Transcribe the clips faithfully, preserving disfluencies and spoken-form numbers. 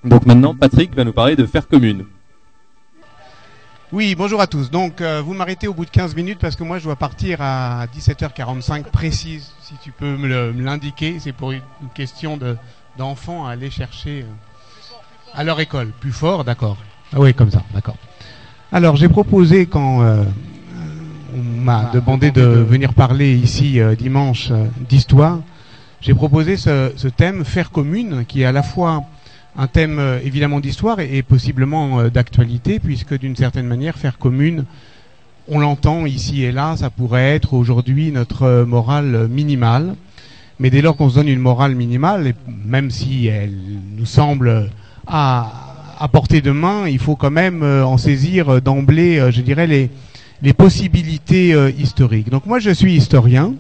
Donc maintenant, Patrick va nous parler de faire commune. Oui, bonjour à tous. Donc, euh, vous m'arrêtez au bout de quinze minutes parce que moi, je dois partir à dix-sept heures quarante-cinq précise, si tu peux me l'indiquer. C'est pour une question de, d'enfants à aller chercher euh, à leur école. Plus fort, d'accord. Ah oui, comme ça, d'accord. Alors, j'ai proposé quand euh, on m'a demandé de venir parler ici euh, dimanche euh, d'histoire, j'ai proposé ce, ce thème « Faire commune » qui est à la fois un thème euh, évidemment d'histoire et, et possiblement euh, d'actualité, puisque d'une certaine manière, faire commune, on l'entend ici et là, ça pourrait être aujourd'hui notre euh, morale minimale. Mais dès lors qu'on se donne une morale minimale, et même si elle nous semble à, à portée de main, il faut quand même euh, en saisir euh, d'emblée, euh, je dirais, les, les possibilités euh, historiques. Donc moi, je suis historien.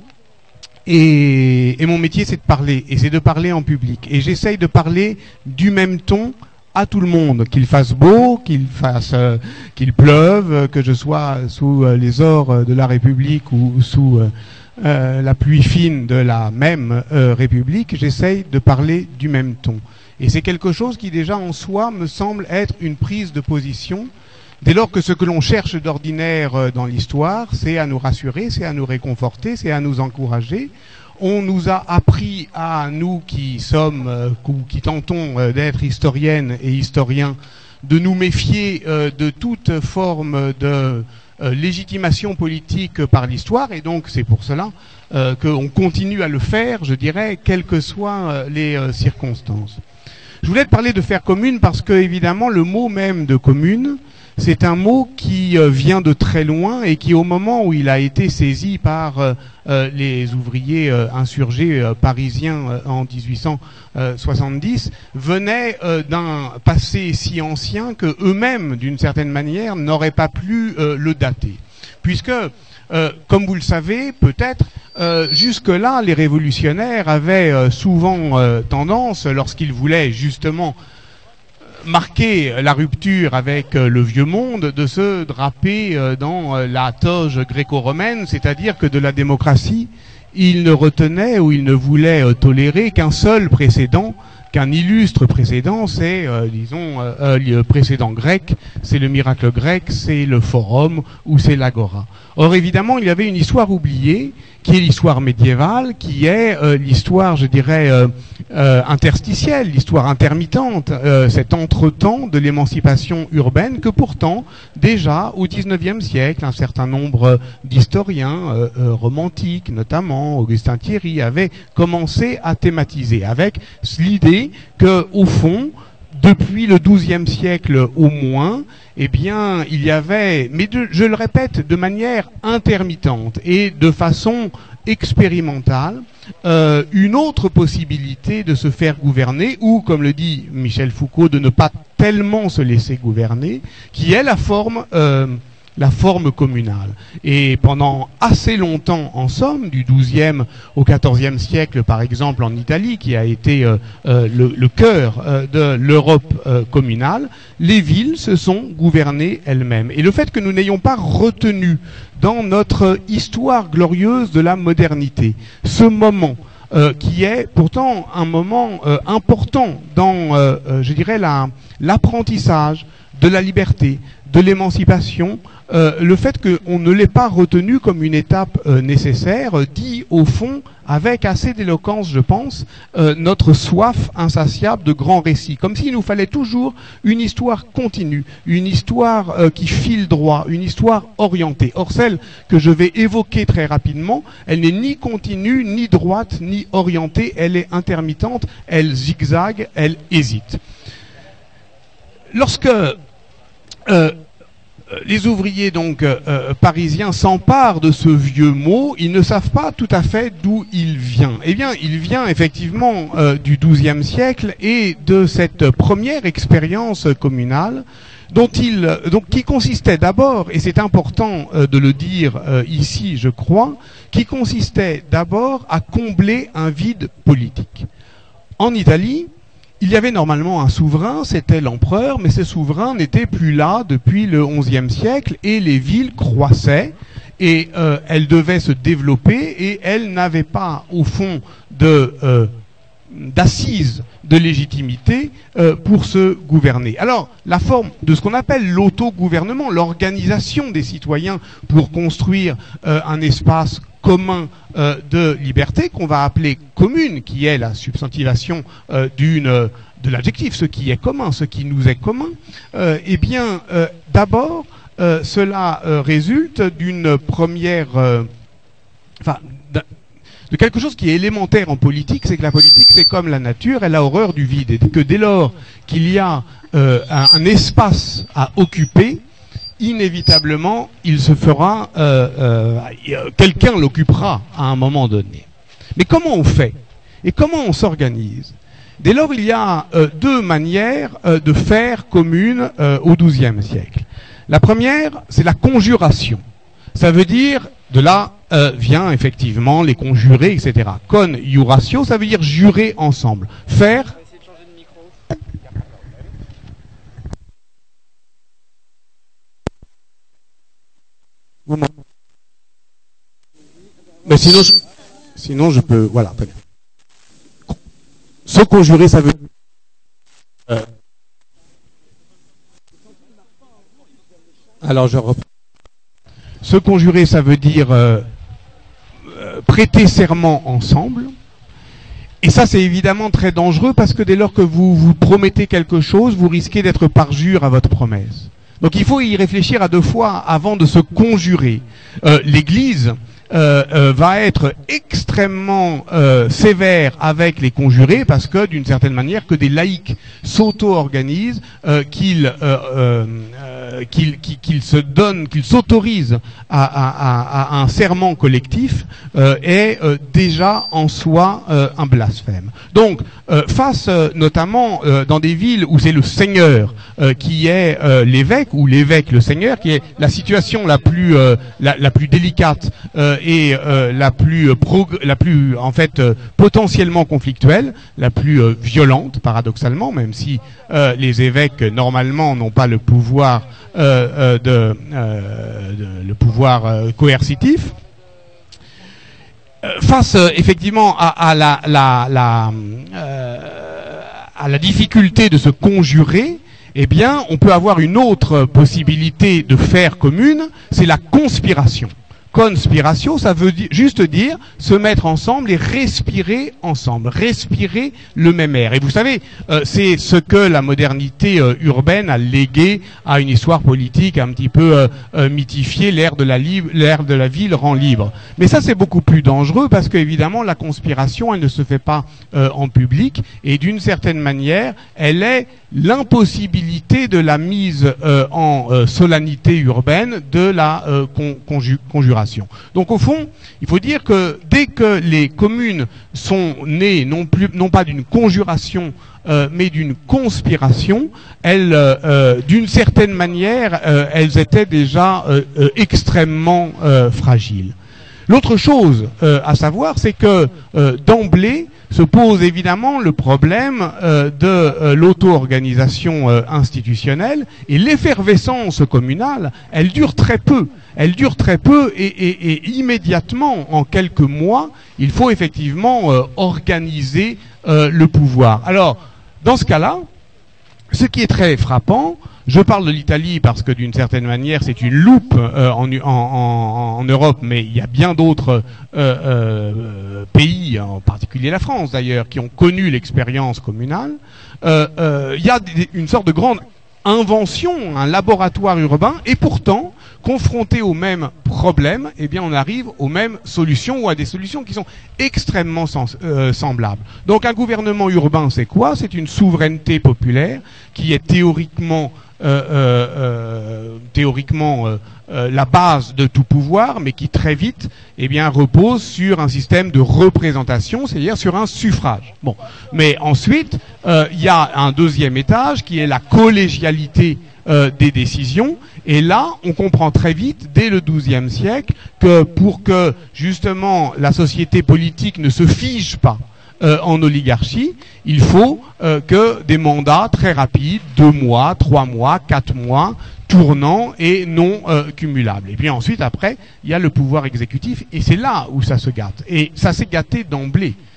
Et, et mon métier, c'est de parler, et c'est de parler en public. Et j'essaye de parler du même ton à tout le monde, qu'il fasse beau, qu'il fasse, euh, qu'il pleuve, que je sois sous euh, les ors de la République ou sous euh, euh, la pluie fine de la même euh, République. J'essaye de parler du même ton. Et c'est quelque chose qui déjà en soi me semble être une prise de position. Dès lors que ce que l'on cherche d'ordinaire dans l'histoire, c'est à nous rassurer, c'est à nous réconforter, c'est à nous encourager. On nous a appris à nous qui sommes, euh, qui tentons euh, d'être historiennes et historiens, de nous méfier euh, de toute forme de euh, légitimation politique par l'histoire, et donc c'est pour cela euh, qu'on continue à le faire, je dirais, quelles que soient euh, les euh, circonstances. Je voulais te parler de faire commune parce que, évidemment, le mot même de commune, c'est un mot qui euh, vient de très loin et qui, au moment où il a été saisi par euh, euh, les ouvriers euh, insurgés euh, parisiens euh, en dix-huit cent soixante-dix, venait euh, d'un passé si ancien que eux-mêmes, d'une certaine manière, n'auraient pas pu euh, le dater. Puisque, euh, comme vous le savez, peut-être, euh, jusque-là, les révolutionnaires avaient euh, souvent euh, tendance, lorsqu'ils voulaient justement marquer la rupture avec euh, le vieux monde, de se draper euh, dans euh, la toge gréco-romaine, c'est-à-dire que de la démocratie, ils ne retenaient ou ils ne voulaient euh, tolérer qu'un seul précédent, qu'un illustre précédent, c'est, euh, disons, euh, euh, le précédent grec, c'est le miracle grec, c'est le forum ou c'est l'agora. Or, évidemment, il y avait une histoire oubliée, qui est l'histoire médiévale, qui est euh, l'histoire, je dirais, euh, euh, interstitielle, l'histoire intermittente, euh, cet entretemps de l'émancipation urbaine que pourtant, déjà, au dix-neuvième siècle, un certain nombre d'historiens euh, euh, romantiques, notamment Augustin Thierry, avaient commencé à thématiser, avec l'idée que, au fond, depuis le douzième siècle au moins, eh bien, il y avait, mais de, je le répète, de manière intermittente et de façon expérimentale, euh, une autre possibilité de se faire gouverner, ou, comme le dit Michel Foucault, de ne pas tellement se laisser gouverner, qui est la forme euh, la forme communale. Et pendant assez longtemps, en somme, du douzième au quatorzième siècle, par exemple en Italie, qui a été euh, euh, le, le cœur euh, de l'Europe euh, communale, les villes se sont gouvernées elles-mêmes. Et le fait que nous n'ayons pas retenu dans notre histoire glorieuse de la modernité ce moment Euh, qui est pourtant un moment euh, important dans, euh, euh, je dirais, la, l'apprentissage de la liberté, de l'émancipation, euh, le fait qu'on ne l'ait pas retenu comme une étape euh, nécessaire, euh, dit au fond, avec assez d'éloquence, je pense, euh, notre soif insatiable de grands récits. Comme s'il nous fallait toujours une histoire continue, une histoire euh, qui file droit, une histoire orientée. Or, celle que je vais évoquer très rapidement, elle n'est ni continue, ni droite, ni orientée, elle est intermittente, elle zigzague, elle hésite. Lorsque euh, les ouvriers donc euh, parisiens s'emparent de ce vieux mot, ils ne savent pas tout à fait d'où il vient. Eh bien, il vient effectivement euh, du douzième siècle et de cette première expérience communale dont il, donc, qui consistait d'abord, et c'est important euh, de le dire euh, ici, je crois, qui consistait d'abord à combler un vide politique. En Italie, il y avait normalement un souverain, c'était l'empereur, mais ce souverain n'était plus là depuis le onzième siècle et les villes croissaient et euh, elles devaient se développer et elles n'avaient pas, au fond, de euh, d'assises de légitimité euh, pour se gouverner. Alors, la forme de ce qu'on appelle l'autogouvernement, l'organisation des citoyens pour construire euh, un espace commun euh, de liberté qu'on va appeler commune, qui est la substantivation euh, d'une euh, de l'adjectif, ce qui est commun, ce qui nous est commun. Euh, eh bien, euh, d'abord, euh, cela euh, résulte d'une première, euh, enfin, de quelque chose qui est élémentaire en politique, c'est que la politique, c'est comme la nature, elle a horreur du vide, et que dès lors qu'il y a euh, un, un espace à occuper, inévitablement, il se fera, euh, euh, quelqu'un l'occupera à un moment donné. Mais comment on fait? Et comment on s'organise? Dès lors, il y a euh, deux manières euh, de faire commune euh, au douzième siècle. La première, c'est la conjuration. Ça veut dire, de là euh, vient effectivement les conjurés, et cetera. Con juratio, ça veut dire jurer ensemble. Faire... Mais sinon, je, sinon je peux... Voilà. Se conjurer, ça veut... Euh, alors je reprends. Se conjurer, ça veut dire euh, euh, prêter serment ensemble. Et ça, c'est évidemment très dangereux parce que dès lors que vous vous promettez quelque chose, vous risquez d'être parjure à votre promesse. Donc il faut y réfléchir à deux fois avant de se conjurer. Euh, L'Église euh, euh, va être extrêmement euh, sévère avec les conjurés parce que, d'une certaine manière, que des laïcs s'auto-organisent, euh, qu'ils euh, euh, qu'ils qu'ils se donnent, qu'ils s'autorisent à, à, à, à un serment collectif euh, est euh, déjà en soi euh, un blasphème. Donc, euh, face euh, notamment euh, dans des villes où c'est le seigneur euh, qui est euh, l'évêque, ou l'évêque le seigneur, qui est la situation la plus euh, la, la plus délicate euh, et euh, la plus prog- la plus en fait euh, potentiellement conflictuelle, la plus euh, violente paradoxalement, même si euh, les évêques normalement n'ont pas le pouvoir euh, euh, de, euh, de le pouvoir euh, coercitif. Euh, face euh, effectivement à, à la la, la euh, à la difficulté de se conjurer, eh bien, on peut avoir une autre possibilité de faire commune, c'est la conspiration. Conspiratio, ça veut di- juste dire se mettre ensemble et respirer ensemble, respirer le même air. Et vous savez, euh, c'est ce que la modernité euh, urbaine a légué à une histoire politique un petit peu euh, euh, mythifiée, l'air de la li- l'air de la ville rend libre. Mais ça, c'est beaucoup plus dangereux parce qu'évidemment, la conspiration, elle ne se fait pas euh, en public et d'une certaine manière, elle est l'impossibilité de la mise euh, en euh, solennité urbaine de la euh, con- conju- conjuration. Donc au fond, il faut dire que dès que les communes sont nées non plus, non pas d'une conjuration, euh, mais d'une conspiration, elles, euh, d'une certaine manière, euh, elles étaient déjà euh, euh, extrêmement euh, fragiles. L'autre chose euh, à savoir, c'est que euh, d'emblée se pose évidemment le problème euh, de euh, l'auto-organisation euh, institutionnelle, et l'effervescence communale, elle dure très peu. Elle dure très peu et, et, et immédiatement, en quelques mois, il faut effectivement euh, organiser euh, le pouvoir. Alors, dans ce cas-là, ce qui est très frappant, je parle de l'Italie parce que d'une certaine manière c'est une loupe euh, en, en, en, en Europe, mais il y a bien d'autres euh, euh, pays, en particulier la France d'ailleurs, qui ont connu l'expérience communale. Euh, euh, il y a des, une sorte de grande invention, un laboratoire urbain, et pourtant, confronté aux mêmes problèmes, eh bien on arrive aux mêmes solutions ou à des solutions qui sont extrêmement sens, euh, semblables. Donc un gouvernement urbain, c'est quoi? C'est une souveraineté populaire qui est théoriquement euh, euh, euh, théoriquement euh, euh, la base de tout pouvoir, mais qui très vite eh bien repose sur un système de représentation, c'est-à-dire sur un suffrage. Bon, mais ensuite euh, il y a un deuxième étage qui est la collégialité euh, des décisions. Et là, on comprend très vite, dès le douzième siècle, que pour que justement la société politique ne se fige pas euh, en oligarchie, il faut euh, que des mandats très rapides, deux mois, trois mois, quatre mois, tournants et non euh, cumulables. Et puis ensuite, après, il y a le pouvoir exécutif, et c'est là où ça se gâte. Et ça s'est gâté d'emblée.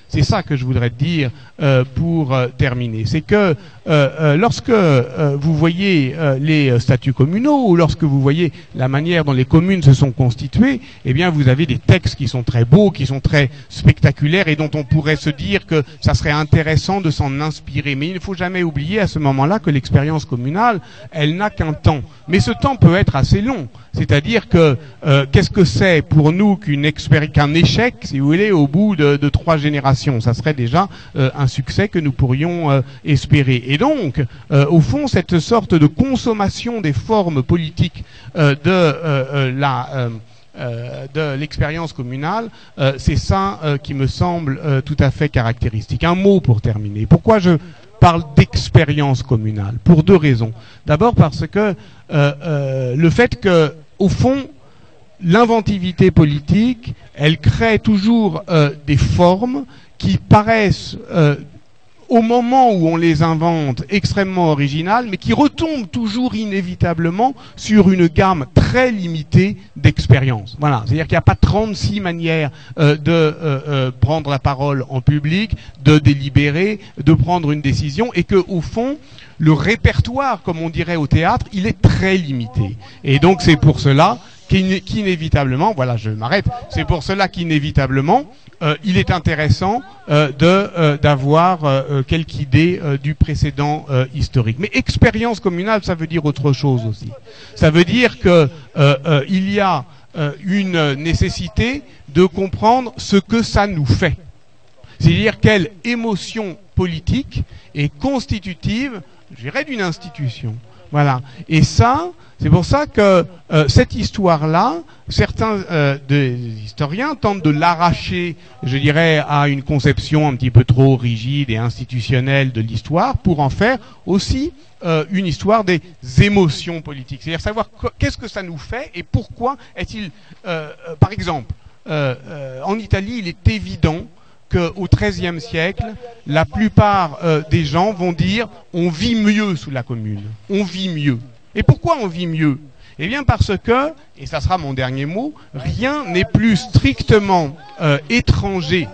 C'est ça que je voudrais dire euh, pour euh, terminer. C'est que euh, euh, lorsque euh, vous voyez euh, les statuts communaux ou lorsque vous voyez la manière dont les communes se sont constituées, eh bien vous avez des textes qui sont très beaux, qui sont très spectaculaires et dont on pourrait se dire que ça serait intéressant de s'en inspirer. Mais il ne faut jamais oublier à ce moment-là que l'expérience communale, elle n'a qu'un temps. Mais ce temps peut être assez long. C'est-à-dire que euh, qu'est-ce que c'est pour nous qu'une expéri- qu'un échec, si vous voulez, au bout de, de trois générations? Ça serait déjà euh, un succès que nous pourrions euh, espérer. Et donc, euh, au fond, cette sorte de consommation des formes politiques euh, de euh, euh, la euh, Euh, de l'expérience communale, euh, c'est ça euh, qui me semble euh, tout à fait caractéristique. Un mot pour terminer. Pourquoi je parle d'expérience communale? Pour deux raisons. D'abord parce que euh, euh, le fait que, au fond, l'inventivité politique, elle crée toujours euh, des formes qui paraissent euh, au moment où on les invente, extrêmement originales, mais qui retombent toujours inévitablement sur une gamme très limitée d'expériences. Voilà, c'est-à-dire qu'il n'y a pas trente-six manières euh, de euh, euh, prendre la parole en public, de délibérer, de prendre une décision, et que au fond, le répertoire, comme on dirait au théâtre, il est très limité. Et donc c'est pour cela qu'inévitablement, voilà, je m'arrête, c'est pour cela qu'inévitablement, euh, il est intéressant euh, de euh, d'avoir euh, quelque idée euh, du précédent euh, historique. Mais expérience communale, ça veut dire autre chose aussi. Ça veut dire que euh, euh, il y a euh, une nécessité de comprendre ce que ça nous fait. C'est-à-dire quelle émotion politique est constitutive, je dirais, d'une institution. Voilà. Et ça, c'est pour ça que euh, cette histoire-là, certains euh, des historiens tentent de l'arracher, je dirais, à une conception un petit peu trop rigide et institutionnelle de l'histoire pour en faire aussi euh, une histoire des émotions politiques. C'est-à-dire savoir qu'est-ce que ça nous fait et pourquoi est-il... Euh, euh, par exemple, euh, euh, en Italie, il est évident qu'au treizième siècle, la plupart euh, des gens vont dire « on vit mieux sous la commune, on vit mieux ». Et pourquoi on vit mieux? Eh bien parce que, et ça sera mon dernier mot, rien n'est plus strictement euh, étranger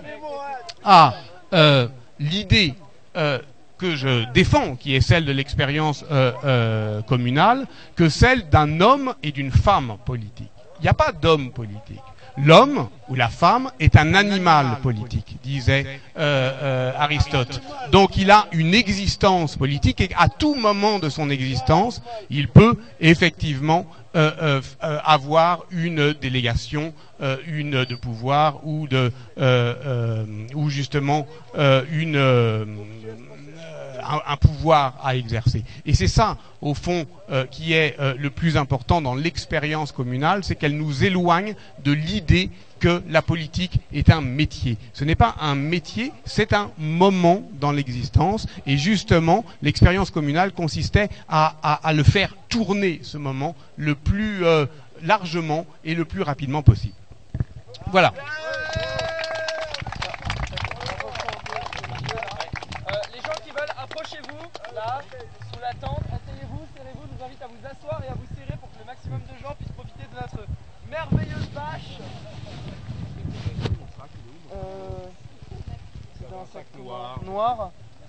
à euh, l'idée euh, que je défends, qui est celle de l'expérience euh, euh, communale, que celle d'un homme et d'une femme politique. Il n'y a pas d'homme politique. L'homme ou la femme est un animal politique, disait euh, euh, Aristote. Donc il a une existence politique et à tout moment de son existence, il peut effectivement euh, euh, euh, avoir une délégation, euh, une de pouvoir ou de euh, euh, ou justement euh, une euh, Un, un pouvoir à exercer. Et c'est ça, au fond, euh, qui est euh, le plus important dans l'expérience communale, c'est qu'elle nous éloigne de l'idée que la politique est un métier. Ce n'est pas un métier, c'est un moment dans l'existence. Et justement, l'expérience communale consistait à, à, à le faire tourner, ce moment, le plus euh, largement et le plus rapidement possible. Voilà. Approchez-vous, là, sous la tente, asseyez-vous, serrez-vous, je vous invite à vous asseoir et à vous serrer pour que le maximum de gens puissent profiter de notre merveilleuse bâche. Euh, c'est un sac noir. noir.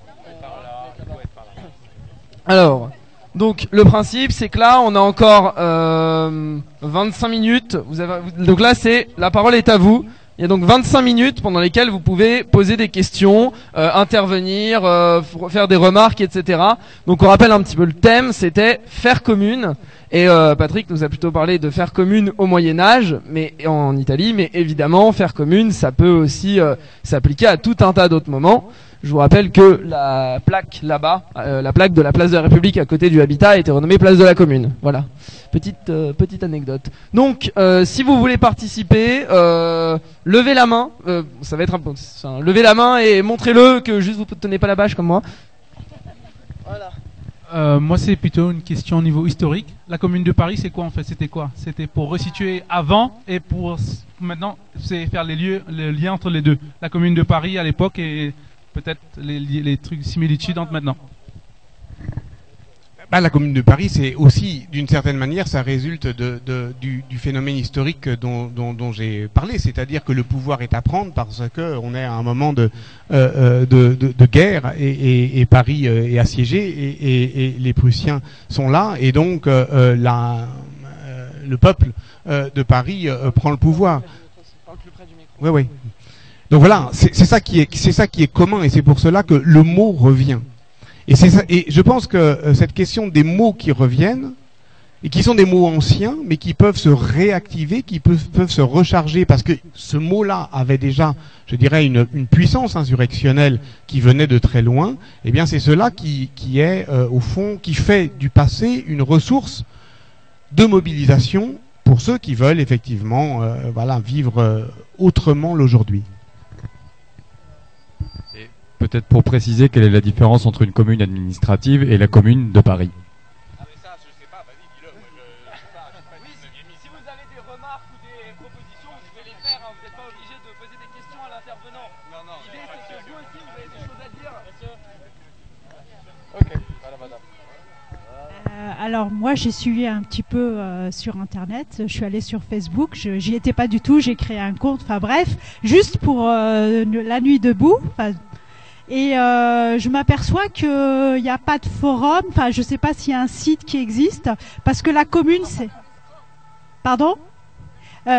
Alors, donc le principe c'est que là on a encore euh, vingt-cinq minutes, vous avez, donc là c'est, la parole est à vous. Il y a donc vingt-cinq minutes pendant lesquelles vous pouvez poser des questions, euh, intervenir, euh, faire des remarques, et cetera. Donc on rappelle un petit peu le thème, c'était faire commune. Et euh, Patrick nous a plutôt parlé de faire commune au Moyen-Âge, mais en Italie. Mais évidemment, faire commune, ça peut aussi euh, s'appliquer à tout un tas d'autres moments. Je vous rappelle que la plaque là-bas, euh, la plaque de la place de la République à côté du Habitat a été renommée place de la Commune. Voilà, petite euh, petite anecdote. Donc, euh, si vous voulez participer, euh, levez la main. Euh, ça va être un peu, enfin, levez la main et montrez-le que juste vous ne tenez pas la bâche comme moi. Voilà. Euh, moi, c'est plutôt une question au niveau historique. La Commune de Paris, c'est quoi en fait? C'était quoi? C'était pour resituer avant et pour maintenant, c'est faire les lieux, le lien entre les deux. La Commune de Paris à l'époque et peut-être les, les trucs similitudes entre maintenant. Bah, la Commune de Paris, c'est aussi, d'une certaine manière, ça résulte de, de, du, du phénomène historique dont, dont, dont j'ai parlé, c'est-à-dire que le pouvoir est à prendre parce que on est à un moment de, euh, de, de, de guerre et, et, et Paris est assiégé et, et, et les Prussiens sont là et donc euh, la, euh, le peuple euh, de Paris euh, prend le pouvoir. Oui, oui. Donc voilà, c'est ça qui est, c'est ça qui est commun et c'est pour cela que le mot revient. Et, ça, et je pense que euh, cette question des mots qui reviennent, et qui sont des mots anciens, mais qui peuvent se réactiver, qui peuvent, peuvent se recharger, parce que ce mot-là avait déjà, je dirais, une, une puissance insurrectionnelle qui venait de très loin, eh bien c'est cela qui, qui est, euh, au fond, qui fait du passé une ressource de mobilisation pour ceux qui veulent effectivement euh, voilà, vivre euh, autrement l'aujourd'hui. Peut-être pour préciser quelle est la différence entre une commune administrative et la commune de Paris. Ah mais ça, je sais pas, vas-y, dis-le. Moi, je, je sais pas, je sais pas, oui, si vous avez des remarques ou des propositions, vous pouvez les faire, hein, vous n'êtes pas obligé de poser des questions à l'intervenant. Non, non. L'idée, c'est que vous aussi, vous avez des choses à dire. Ok, voilà, madame. Euh, alors moi j'ai suivi un petit peu euh, sur internet, je suis allée sur Facebook, je, j'y étais pas du tout, j'ai créé un compte, enfin bref, juste pour euh, la nuit debout. Et euh, je m'aperçois qu'il n'y a pas de forum, enfin je ne sais pas s'il y a un site qui existe, parce que la commune c'est... Pardon euh...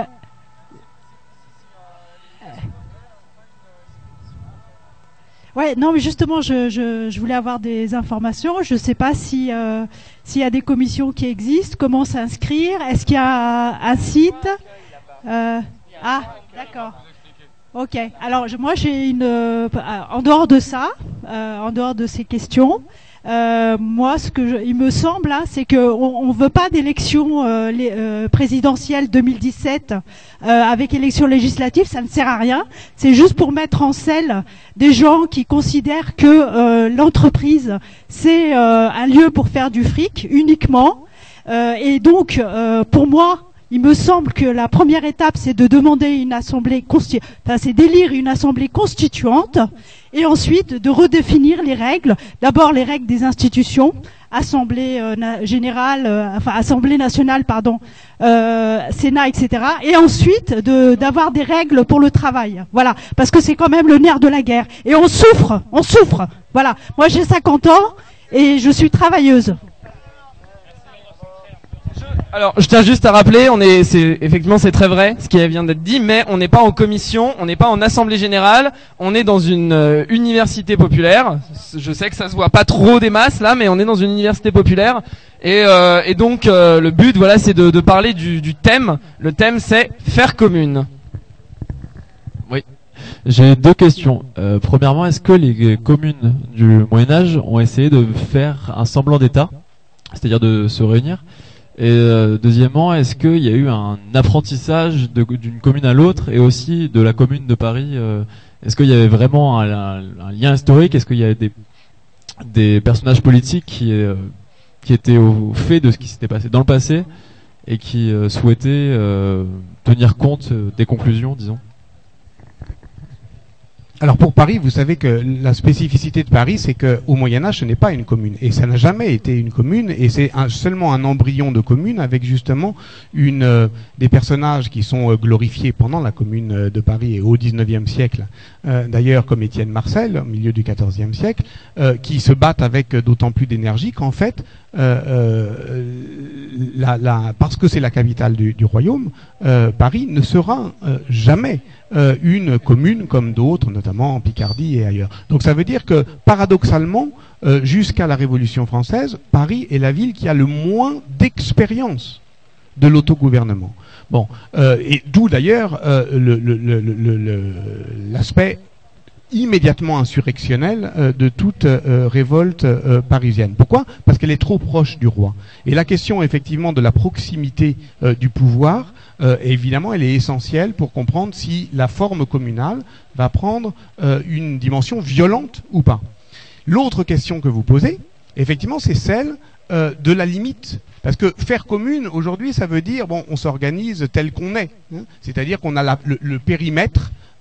Ouais, non mais justement je, je, je voulais avoir des informations, je ne sais pas si euh, s'il y a des commissions qui existent, comment s'inscrire, est-ce qu'il y a un site euh... Ah, d'accord. Ok. Alors je, moi j'ai une euh, en dehors de ça, euh, en dehors de ces questions, euh, moi ce que je, il me semble là, c'est que on, on veut pas d'élection euh, euh, présidentielle deux mille dix-sept euh, avec élection législative, ça ne sert à rien. C'est juste pour mettre en selle des gens qui considèrent que euh, l'entreprise c'est euh, un lieu pour faire du fric uniquement. Euh, et donc euh, pour moi. Il me semble que la première étape, c'est de demander une assemblée consti- enfin, c'est d'élire une assemblée constituante, et ensuite de redéfinir les règles. D'abord les règles des institutions, assemblée euh, na- générale, euh, enfin assemblée nationale, pardon, euh, Sénat, et cetera. Et ensuite de d'avoir des règles pour le travail. Voilà, parce que c'est quand même le nerf de la guerre. Et on souffre, on souffre. Voilà. Moi j'ai cinquante ans et je suis travailleuse. Alors, je tiens juste à rappeler, on est, c'est effectivement c'est très vrai ce qui vient d'être dit, mais on n'est pas en commission, on n'est pas en assemblée générale, on est dans une euh, université populaire. Je sais que ça se voit pas trop des masses là, mais on est dans une université populaire et, euh, et donc euh, le but, voilà, c'est de, de parler du, du thème. Le thème, c'est faire commune. Oui. J'ai deux questions. Euh, premièrement, est-ce que les communes du Moyen Âge ont essayé de faire un semblant d'État, c'est-à-dire de se réunir? Et euh, deuxièmement, est-ce qu'il y a eu un apprentissage d'une commune à l'autre et aussi de la commune de Paris euh, Est-ce qu'il y avait vraiment un, un, un lien historique? Est-ce qu'il y avait des, des personnages politiques qui, euh, qui étaient au fait de ce qui s'était passé dans le passé et qui euh, souhaitaient euh, tenir compte des conclusions, disons? Alors pour Paris, vous savez que la spécificité de Paris, c'est qu'au Moyen-Âge, ce n'est pas une commune. Et ça n'a jamais été une commune, et c'est un, seulement un embryon de commune avec justement une, euh, des personnages qui sont euh, glorifiés pendant la commune euh, de Paris et au dix-neuvième siècle. Euh, D'ailleurs, comme Étienne Marcel, au milieu du quatorzième siècle, euh, qui se battent avec d'autant plus d'énergie qu'en fait, euh, euh, la, la, parce que c'est la capitale du, du royaume, euh, Paris ne sera euh, jamais Euh, une commune comme d'autres, notamment en Picardie et ailleurs. Donc ça veut dire que, paradoxalement, euh, jusqu'à la Révolution française, Paris est la ville qui a le moins d'expérience de l'autogouvernement. Bon, euh, et d'où d'ailleurs euh, le, le, le, le, le, l'aspect immédiatement insurrectionnelle euh, de toute euh, révolte euh, parisienne. Pourquoi? Parce qu'elle est trop proche du roi. Et la question effectivement de la proximité euh, du pouvoir, euh, évidemment, elle est essentielle pour comprendre si la forme communale va prendre euh, une dimension violente ou pas. L'autre question que vous posez, effectivement, c'est celle euh, de la limite. Parce que faire commune, aujourd'hui, ça veut dire, bon, on s'organise tel qu'on est. Hein, c'est-à-dire qu'on a la, le, le périmètre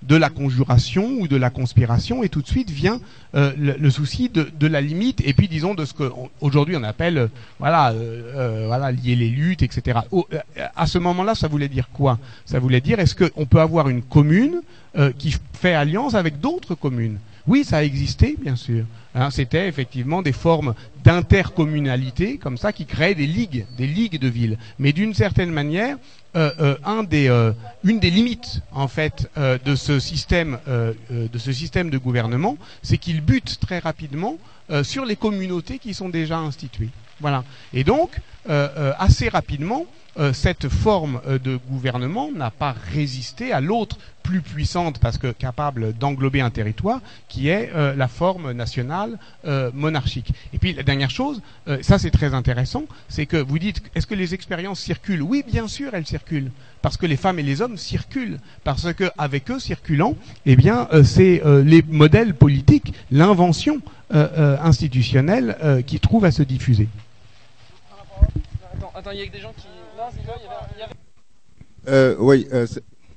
de la conjuration ou de la conspiration, et tout de suite vient euh, le, le souci de, de la limite, et puis disons de ce qu'aujourd'hui on, on appelle, euh, voilà, euh, euh, voilà, lier les luttes, et cetera. Au, euh, à ce moment-là, ça voulait dire quoi? Ça voulait dire, est-ce qu'on peut avoir une commune euh, qui fait alliance avec d'autres communes? Oui, ça a existé, bien sûr. Hein, c'était effectivement des formes d'intercommunalité, comme ça, qui créaient des ligues, des ligues de villes. Mais d'une certaine manière, euh, euh, un des, euh, une des limites, en fait, euh, de ce système, euh, euh, de ce système de gouvernement, c'est qu'il bute très rapidement euh, sur les communautés qui sont déjà instituées. Voilà. Et donc, euh, euh, assez rapidement, euh, cette forme euh, de gouvernement n'a pas résisté à l'autre plus puissante, parce que capable d'englober un territoire, qui est euh, la forme nationale euh, monarchique. Et puis la dernière chose, euh, ça c'est très intéressant, c'est que vous dites, est-ce que les expériences circulent? Oui, bien sûr, elles circulent, parce que les femmes et les hommes circulent, parce que avec eux circulant, eh bien, euh, c'est euh, les modèles politiques, l'invention euh, euh, institutionnelle euh, qui trouve à se diffuser. Attends, attends, il y a des gens qui... Non, c'est quoi, il y avait... il y avait... Euh, oui, euh,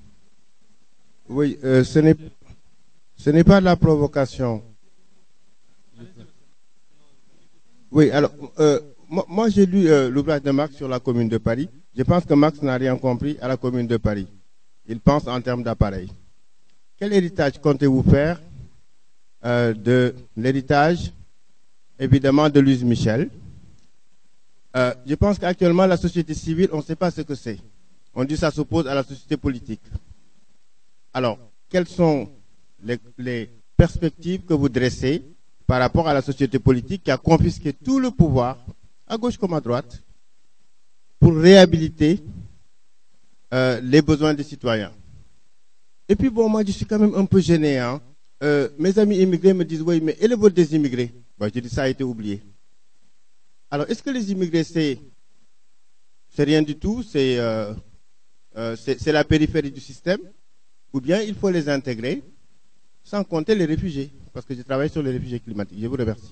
oui, euh, ce n'est ce n'est pas de la provocation. Oui, alors, euh, moi, moi j'ai lu euh, l'ouvrage de Marx sur la Commune de Paris. Je pense que Marx n'a rien compris à la Commune de Paris. Il pense en termes d'appareil. Quel héritage comptez-vous faire euh, de l'héritage, évidemment, de Louise Michel? euh, Je pense qu'actuellement, la société civile, on ne sait pas ce que c'est. On dit que ça s'oppose à la société politique. Alors, quelles sont les, les perspectives que vous dressez par rapport à la société politique qui a confisqué tout le pouvoir, à gauche comme à droite, pour réhabiliter euh, les besoins des citoyens? Et puis bon, moi je suis quand même un peu gêné. Hein. Euh, mes amis immigrés me disent, oui, mais élevez des immigrés. Bon, je dis, ça a été oublié. Alors, est-ce que les immigrés, c'est c'est rien du tout, c'est euh, euh, c'est la périphérie du système? Ou bien il faut les intégrer, sans compter les réfugiés, parce que je travaille sur les réfugiés climatiques. Je vous remercie.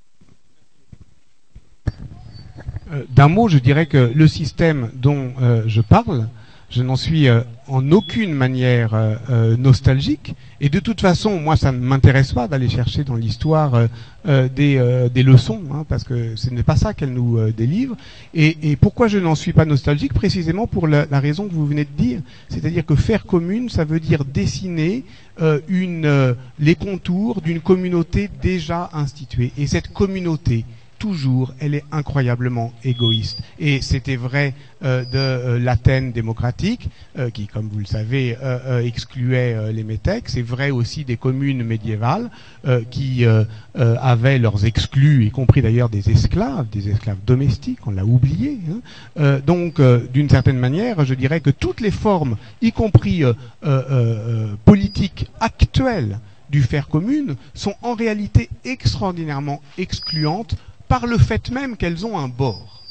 Euh, D'un mot, je dirais que le système dont euh, je parle, je n'en suis euh, en aucune manière euh, euh, nostalgique, et de toute façon, moi, ça ne m'intéresse pas d'aller chercher dans l'histoire euh, euh, des, euh, des leçons, hein, parce que ce n'est pas ça qu'elle nous euh, délivre. Et, et pourquoi je n'en suis pas nostalgique? Précisément pour la, la raison que vous venez de dire, c'est-à-dire que faire commune, ça veut dire dessiner euh, une, euh, les contours d'une communauté déjà instituée. Et cette communauté, toujours, elle est incroyablement égoïste. Et c'était vrai euh, de euh, l'Athènes démocratique, euh, qui, comme vous le savez, euh, euh, excluait euh, les métèques. C'est vrai aussi des communes médiévales euh, qui euh, euh, avaient leurs exclus, y compris d'ailleurs des esclaves, des esclaves domestiques, on l'a oublié. Hein. Euh, donc, euh, d'une certaine manière, je dirais que toutes les formes, y compris euh, euh, euh, politiques actuelles du faire commune, sont en réalité extraordinairement excluantes par le fait même qu'elles ont un bord.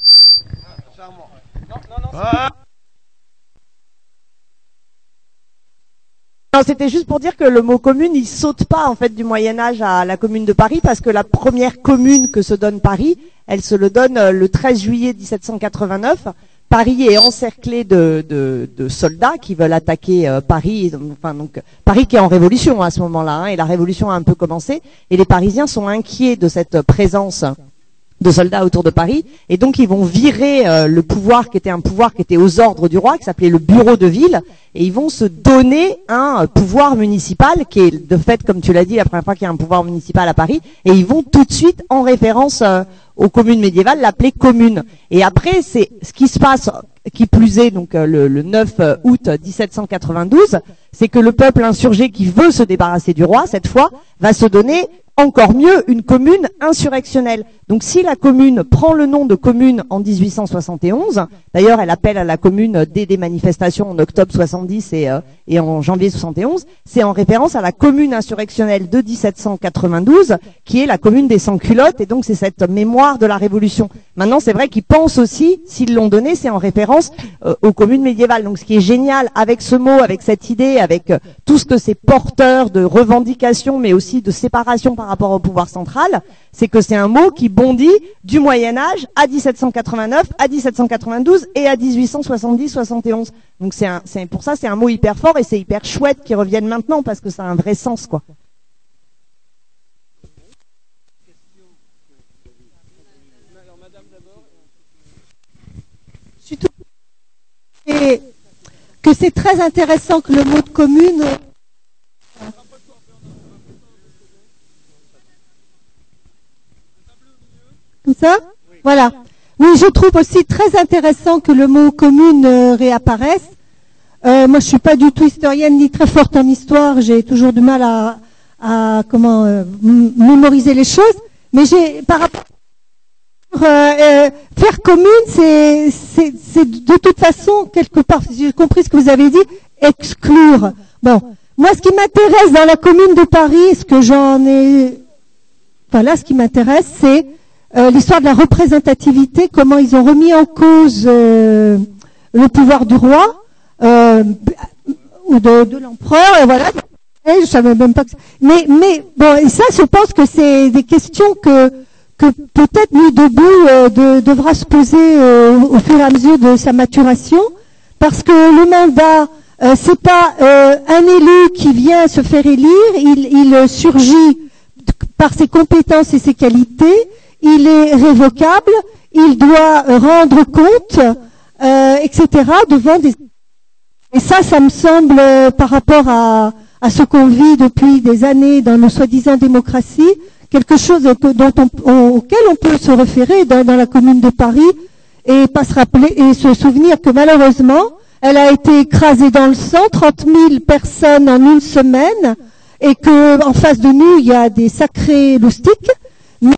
Non, c'était juste pour dire que le mot commune, il saute pas en fait du Moyen-Âge à la Commune de Paris, parce que la première commune que se donne Paris, elle se le donne le treize juillet mille sept cent quatre-vingt-neuf. Paris est encerclé de, de, de soldats qui veulent attaquer euh, Paris. Enfin, donc Paris qui est en révolution à ce moment-là, hein, et la révolution a un peu commencé, et les Parisiens sont inquiets de cette présence de soldats autour de Paris, et donc ils vont virer euh, le pouvoir qui était un pouvoir qui était aux ordres du roi, qui s'appelait le bureau de ville, et ils vont se donner un euh, pouvoir municipal qui est de fait, comme tu l'as dit, la première fois qu'il y a un pouvoir municipal à Paris, et ils vont tout de suite, en référence euh, aux communes médiévales, l'appeler commune. Et après, c'est ce qui se passe, qui plus est, donc euh, le, le neuf août mille sept cent quatre-vingt-douze, c'est que le peuple insurgé qui veut se débarrasser du roi, cette fois, va se donner encore mieux une commune insurrectionnelle. Donc si la commune prend le nom de commune en mille huit cent soixante et onze, d'ailleurs elle appelle à la commune dès des manifestations en octobre soixante-dix et, euh, et en janvier soixante et onze, c'est en référence à la commune insurrectionnelle de mille sept cent quatre-vingt-douze, qui est la commune des sans-culottes, et donc c'est cette mémoire de la Révolution. Maintenant c'est vrai qu'ils pensent aussi, s'ils l'ont donné, c'est en référence euh, aux communes médiévales. Donc ce qui est génial avec ce mot, avec cette idée, avec euh, tout ce que c'est porteur de revendications, mais aussi de séparation par par rapport au pouvoir central, c'est que c'est un mot qui bondit du Moyen-Âge à dix-sept cent quatre-vingt-neuf, à dix-sept cent quatre-vingt-douze et à dix-huit cent soixante-dix soixante et onze. Donc c'est un, c'est, pour ça, c'est un mot hyper fort et c'est hyper chouette qu'il revienne maintenant parce que ça a un vrai sens, quoi. Et que c'est très intéressant que le mot de commune. Comme ça? Voilà. Oui, je trouve aussi très intéressant que le mot commune euh, réapparaisse. Euh, moi, je suis pas du tout historienne ni très forte en histoire. J'ai toujours du mal à, à comment euh, mémoriser les choses. Mais j'ai par rapport euh, euh, faire commune, c'est, c'est, c'est de toute façon quelque part. Si j'ai compris ce que vous avez dit, exclure. Bon, moi, ce qui m'intéresse dans la commune de Paris, ce que j'en ai, voilà, ce qui m'intéresse, c'est Euh, l'histoire de la représentativité, comment ils ont remis en cause euh, le pouvoir du roi euh, ou de, de l'empereur, et voilà. Et je savais même pas que... Mais, mais bon, et ça, je pense que c'est des questions que que peut-être Nuit debout euh, de, devra se poser euh, au fur et à mesure de sa maturation, parce que le mandat, euh, c'est pas euh, un élu qui vient se faire élire, il, il surgit par ses compétences et ses qualités. Il est révocable, il doit rendre compte, euh, et cetera devant des... Et ça, ça me semble, euh, par rapport à, à ce qu'on vit depuis des années dans nos soi-disant démocraties, quelque chose que, dont on, on, auquel on peut se référer dans, dans la commune de Paris et pas se rappeler et se souvenir que malheureusement, elle a été écrasée dans le sang, trente mille personnes en une semaine, et que en face de nous, il y a des sacrés loustiques. Mais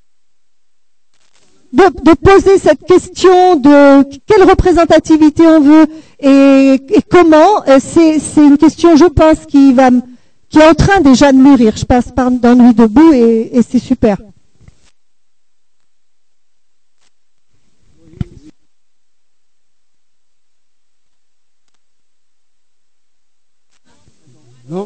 De, de poser cette question de quelle représentativité on veut et, et comment, c'est, c'est une question, je pense, qui va, qui est en train déjà de mûrir. Je passe par dans Nuit debout et, et c'est super. Non?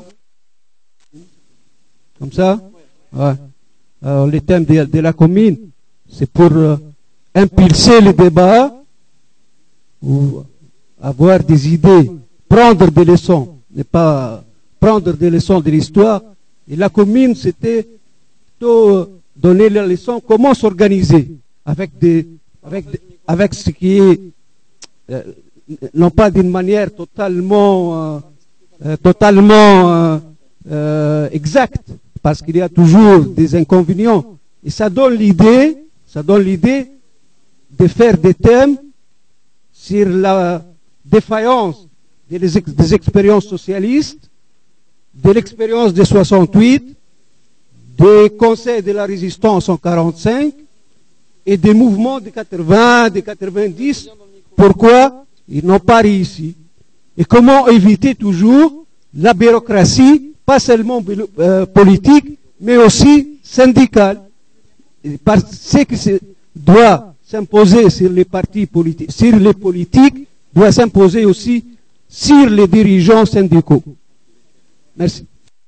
Comme ça? Ouais. Alors, les thèmes de, de la commune, c'est pour euh, impulser le débat ou avoir des idées, prendre des leçons, ne pas prendre des leçons de l'histoire. Et la commune, c'était plutôt euh, donner la leçon comment s'organiser avec des, avec, des, avec ce qui est euh, non pas d'une manière totalement, euh, euh, totalement euh, euh, exacte, parce qu'il y a toujours des inconvénients. Et ça donne l'idée. Ça donne l'idée de faire des thèmes sur la défaillance des, des expériences socialistes, de l'expérience de soixante-huit, des conseils de la résistance en quarante-cinq et des mouvements de quatre-vingts, de quatre-vingt-dix. Pourquoi ils n'ont pas réussi? Et comment éviter toujours la bureaucratie, pas seulement euh, politique, mais aussi syndicale? Parce que ce doit s'imposer sur les partis politiques, sur les politiques, doit s'imposer aussi sur les dirigeants syndicaux. Merci.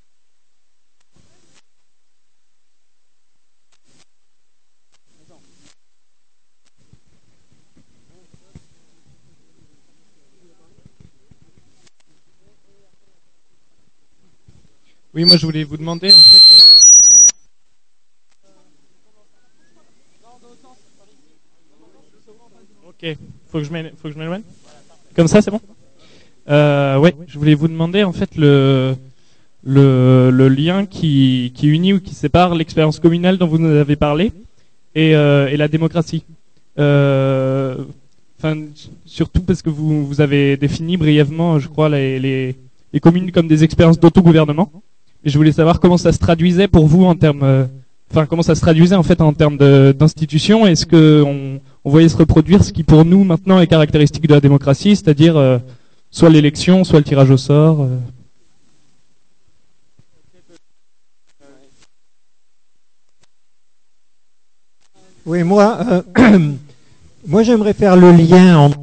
Oui, moi je voulais vous demander en fait. Euh... Ok, faut que je m'éloigne. Faut que je m'éloigne. Comme ça, c'est bon. Euh, ouais, je voulais vous demander en fait le le, le lien qui qui unit ou qui sépare l'expérience communale dont vous nous avez parlé et euh, et la démocratie. Euh, Enfin, surtout parce que vous vous avez défini brièvement, je crois, les les, les communes comme des expériences d'autogouvernement. Et je voulais savoir comment ça se traduisait pour vous en termes. Euh, Enfin, comment ça se traduisait en fait en termes de, d'institutions? Est-ce que on, on voyait se reproduire ce qui pour nous maintenant est caractéristique de la démocratie, c'est-à-dire euh, soit l'élection, soit le tirage au sort euh... Oui, moi, euh, moi j'aimerais faire le lien entre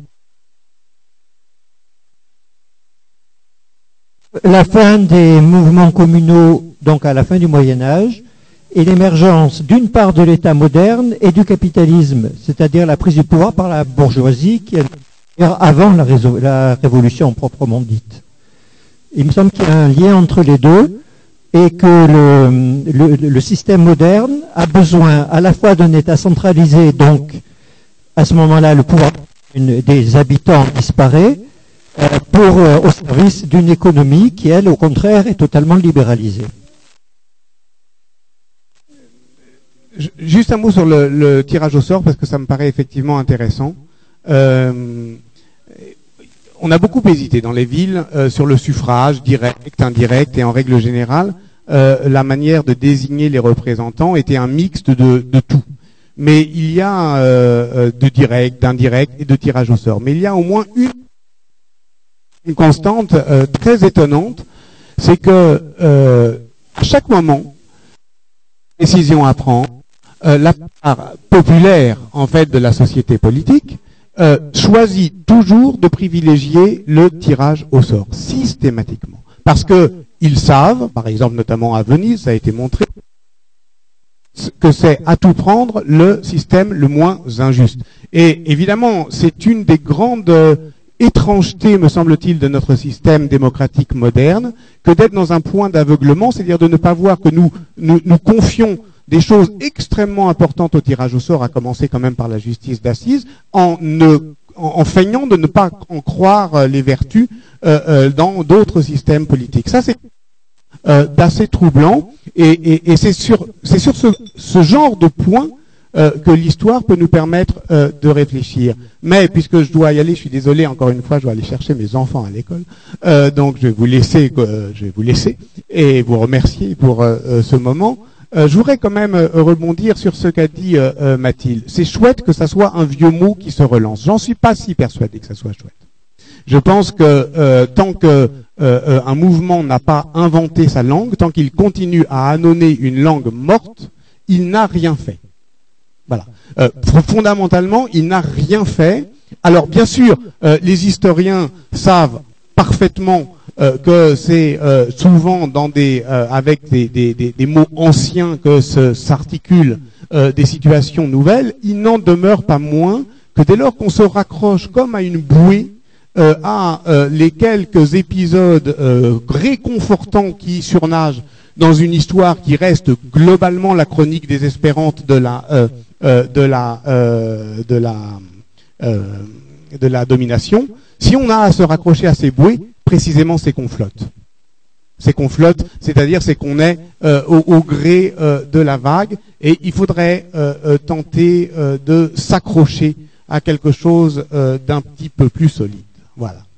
la fin des mouvements communaux, donc à la fin du Moyen Âge, et l'émergence d'une part de l'État moderne et du capitalisme, c'est-à-dire la prise du pouvoir par la bourgeoisie qui est avant la, réso- la révolution proprement dite. Il me semble qu'il y a un lien entre les deux et que le, le, le système moderne a besoin à la fois d'un État centralisé, donc à ce moment-là le pouvoir une, des habitants disparaît, euh, pour euh, au service d'une économie qui, elle, au contraire, est totalement libéralisée. Juste un mot sur le, le tirage au sort, parce que ça me paraît effectivement intéressant. Euh, on a beaucoup hésité dans les villes euh, sur le suffrage direct, indirect, et en règle générale, euh, la manière de désigner les représentants était un mixte de, de tout. Mais il y a euh, de direct, d'indirect et de tirage au sort. Mais il y a au moins une, une constante euh, très étonnante, c'est que euh, à chaque moment, décision à prendre, euh, la part populaire en fait de la société politique euh, choisit toujours de privilégier le tirage au sort systématiquement, parce que ils savent, par exemple notamment à Venise, ça a été montré, que c'est à tout prendre le système le moins injuste. Et évidemment, c'est une des grandes euh, étrangetés, me semble-t-il, de notre système démocratique moderne, que d'être dans un point d'aveuglement, c'est-à-dire de ne pas voir que nous, nous nous confions des choses extrêmement importantes au tirage au sort, à commencer quand même par la justice d'assises, en ne en, en feignant de ne pas en croire euh, les vertus euh, euh, dans d'autres systèmes politiques. Ça, c'est Euh, d'assez troublant, et, et, et c'est sur, c'est sur ce, ce genre de point euh, que l'histoire peut nous permettre euh, de réfléchir. Mais puisque je dois y aller, je suis désolé, encore une fois, je dois aller chercher mes enfants à l'école, euh, donc je vais vous laisser, euh, je vais vous laisser et vous remercier pour euh, euh, ce moment. Euh, je voudrais quand même euh, rebondir sur ce qu'a dit euh, euh, Mathilde. C'est chouette que ça soit un vieux mot qui se relance. J'en suis pas si persuadé que ça soit chouette. Je pense que euh, tant que euh, euh, un mouvement n'a pas inventé sa langue, tant qu'il continue à ânonner une langue morte, il n'a rien fait. Voilà. Euh, fondamentalement, il n'a rien fait. Alors, bien sûr, euh, les historiens savent parfaitement euh, que c'est euh, souvent dans des euh, avec des, des, des, des mots anciens que se, s'articulent euh, des situations nouvelles. Il n'en demeure pas moins que dès lors qu'on se raccroche comme à une bouée Euh, à euh, les quelques épisodes euh, réconfortants qui surnagent dans une histoire qui reste globalement la chronique désespérante de la euh, euh, de la euh, de la euh, de la domination. Si on a à se raccrocher à ces bouées, précisément c'est qu'on flotte. C'est qu'on flotte, c'est-à-dire c'est qu'on est euh, au, au gré euh, de la vague, et il faudrait euh, euh, tenter euh, de s'accrocher à quelque chose euh, d'un petit peu plus solide. Voilà.